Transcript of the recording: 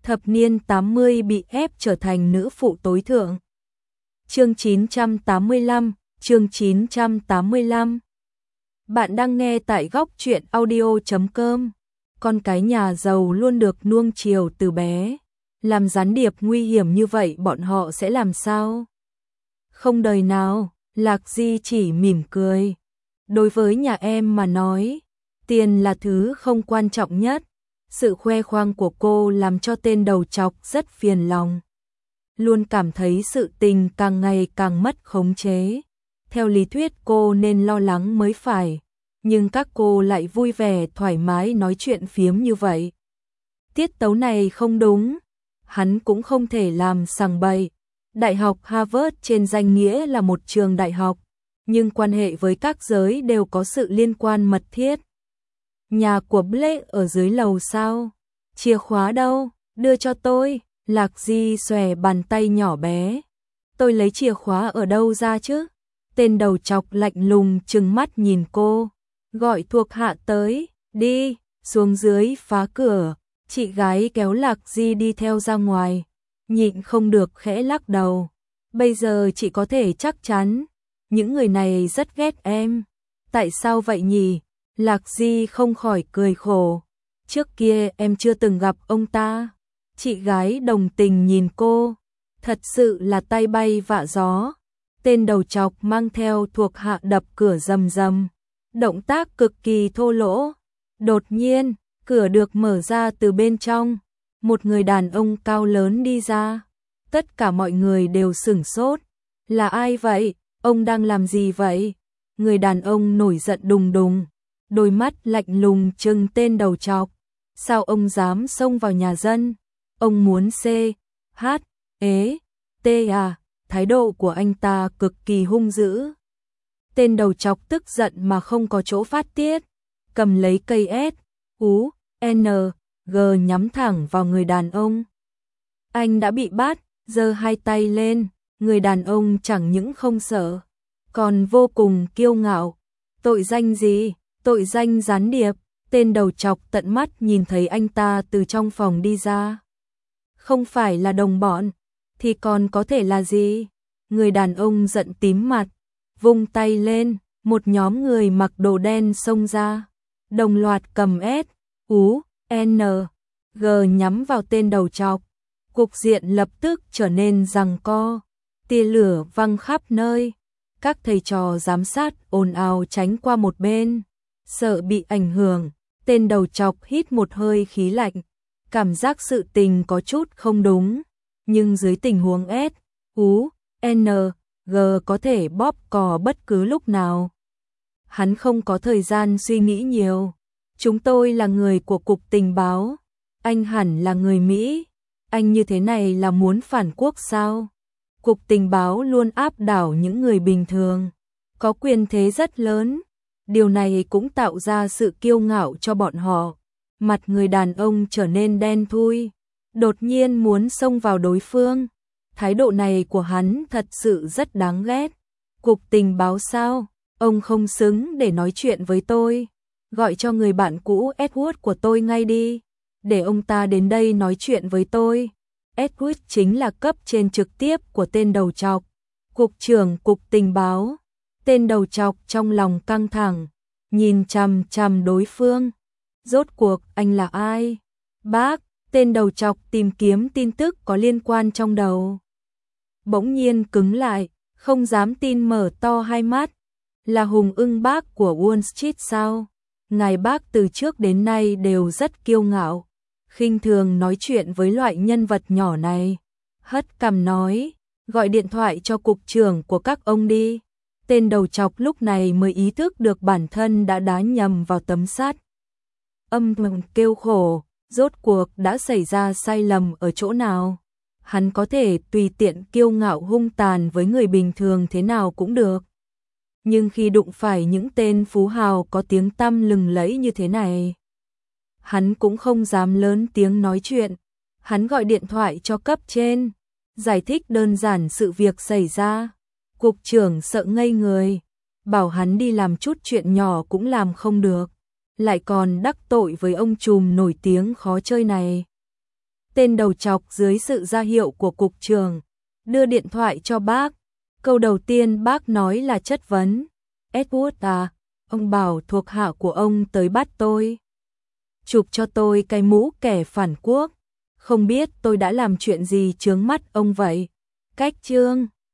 thập niên 80 bị ép trở thành nữ phụ tối thượng. Chương 985, chương 985. Bạn đang nghe tại góc truyện audio.com. Con cái nhà giàu luôn được nuông chiều từ bé. Làm gián điệp nguy hiểm như vậy bọn họ sẽ làm sao? Không đời nào, Lạc Di chỉ mỉm cười. Đối với nhà em mà nói, tiền là thứ không quan trọng nhất. Sự khoe khoang của cô làm cho tên đầu trọc rất phiền lòng. Luôn cảm thấy sự tình càng ngày càng mất khống chế. Theo lý thuyết cô nên lo lắng mới phải, nhưng các cô lại vui vẻ thoải mái nói chuyện phiếm như vậy. Tiết tấu này không đúng, hắn cũng không thể làm sằng bậy. Đại học Harvard trên danh nghĩa là một trường đại học, nhưng quan hệ với các giới đều có sự liên quan mật thiết. Nhà của Blake ở dưới lầu sao? Chìa khóa đâu? Đưa cho tôi. Lạc Di xòe bàn tay nhỏ bé. Tôi lấy chìa khóa ở đâu ra chứ? Tên đầu trọc lạnh lùng trừng mắt nhìn cô. Gọi thuộc hạ tới, đi, xuống dưới phá cửa. Chị gái kéo Lạc Di đi theo ra ngoài. Nhịn không được khẽ lắc đầu. Bây giờ chị có thể chắc chắn, những người này rất ghét em. Tại sao vậy nhỉ? Lạc Di không khỏi cười khổ. Trước kia em chưa từng gặp ông ta. Chị gái đồng tình nhìn cô. Thật sự là tay bay vạ gió. Tên đầu trọc mang theo thuộc hạ đập cửa rầm rầm. Động tác cực kỳ thô lỗ. Đột nhiên, cửa được mở ra từ bên trong. Một người đàn ông cao lớn đi ra. Tất cả mọi người đều sửng sốt. Là ai vậy? Ông đang làm gì vậy? Người đàn ông nổi giận đùng đùng. Đôi mắt lạnh lùng trừng tên đầu trọc. Sao ông dám xông vào nhà dân? Ông muốn C.H.E.T. Thái độ của anh ta cực kỳ hung dữ. Tên đầu trọc tức giận mà không có chỗ phát tiết. Cầm lấy cây S.U.N.G nhắm thẳng vào người đàn ông. Anh đã bị bắt, giơ hai tay lên. Người đàn ông chẳng những không sợ, còn vô cùng kiêu ngạo. Tội danh gì? Tội danh gián điệp. Tên đầu trọc tận mắt nhìn thấy anh ta từ trong phòng đi ra. Không phải là đồng bọn, thì còn có thể là gì? Người đàn ông giận tím mặt, vung tay lên, một nhóm người mặc đồ đen xông ra. Đồng loạt cầm S.U.N.G nhắm vào tên đầu trọc. Cục diện lập tức trở nên giằng co. Tia lửa văng khắp nơi. Các thầy trò giám sát ồn ào tránh qua một bên. Sợ bị ảnh hưởng, tên đầu trọc hít một hơi khí lạnh. Cảm giác sự tình có chút không đúng. Nhưng dưới tình huống S.U.N.G có thể bóp cò bất cứ lúc nào. Hắn không có thời gian suy nghĩ nhiều. Chúng tôi là người của Cục Tình báo. Anh hẳn là người Mỹ. Anh như thế này là muốn phản quốc sao? Cục Tình báo luôn áp đảo những người bình thường, có quyền thế rất lớn. Điều này cũng tạo ra sự kiêu ngạo cho bọn họ. Mặt người đàn ông trở nên đen thui, đột nhiên muốn xông vào đối phương. Thái độ này của hắn thật sự rất đáng ghét. Cục Tình báo sao? Ông không xứng để nói chuyện với tôi. Gọi cho người bạn cũ Edward của tôi ngay đi, để ông ta đến đây nói chuyện với tôi. Edward chính là cấp trên trực tiếp của tên đầu trọc, cục trưởng Cục Tình báo. Tên đầu trọc trong lòng căng thẳng, nhìn chằm chằm đối phương. Rốt cuộc anh là ai? Bác, tên đầu trọc tìm kiếm tin tức có liên quan trong đầu. Bỗng nhiên cứng lại, không dám tin mở to hai mắt. Là Hùng Ưng bác của Wall Street sao? Ngài bác từ trước đến nay đều rất kiêu ngạo, khinh thường nói chuyện với loại nhân vật nhỏ này. Hất cằm nói, gọi điện thoại cho cục trưởng của các ông đi. Tên đầu trọc lúc này mới ý thức được bản thân đã đá nhầm vào tấm sắt. Âm thầm kêu khổ, rốt cuộc đã xảy ra sai lầm ở chỗ nào? Hắn có thể tùy tiện kiêu ngạo hung tàn với người bình thường thế nào cũng được. Nhưng khi đụng phải những tên phú hào có tiếng tăm lừng lẫy như thế này, hắn cũng không dám lớn tiếng nói chuyện. Hắn gọi điện thoại cho cấp trên, giải thích đơn giản sự việc xảy ra. Cục trưởng sợ ngây người, bảo hắn đi làm chút chuyện nhỏ cũng làm không được, lại còn đắc tội với ông trùm nổi tiếng khó chơi này. Tên đầu chọc dưới sự ra hiệu của cục trưởng đưa điện thoại cho bác. Câu đầu tiên bác nói là chất vấn. Edward à, ông bảo thuộc hạ của ông tới bắt tôi. Chụp cho tôi cái mũ kẻ phản quốc. Không biết tôi đã làm chuyện gì chướng mắt ông vậy. Cách chương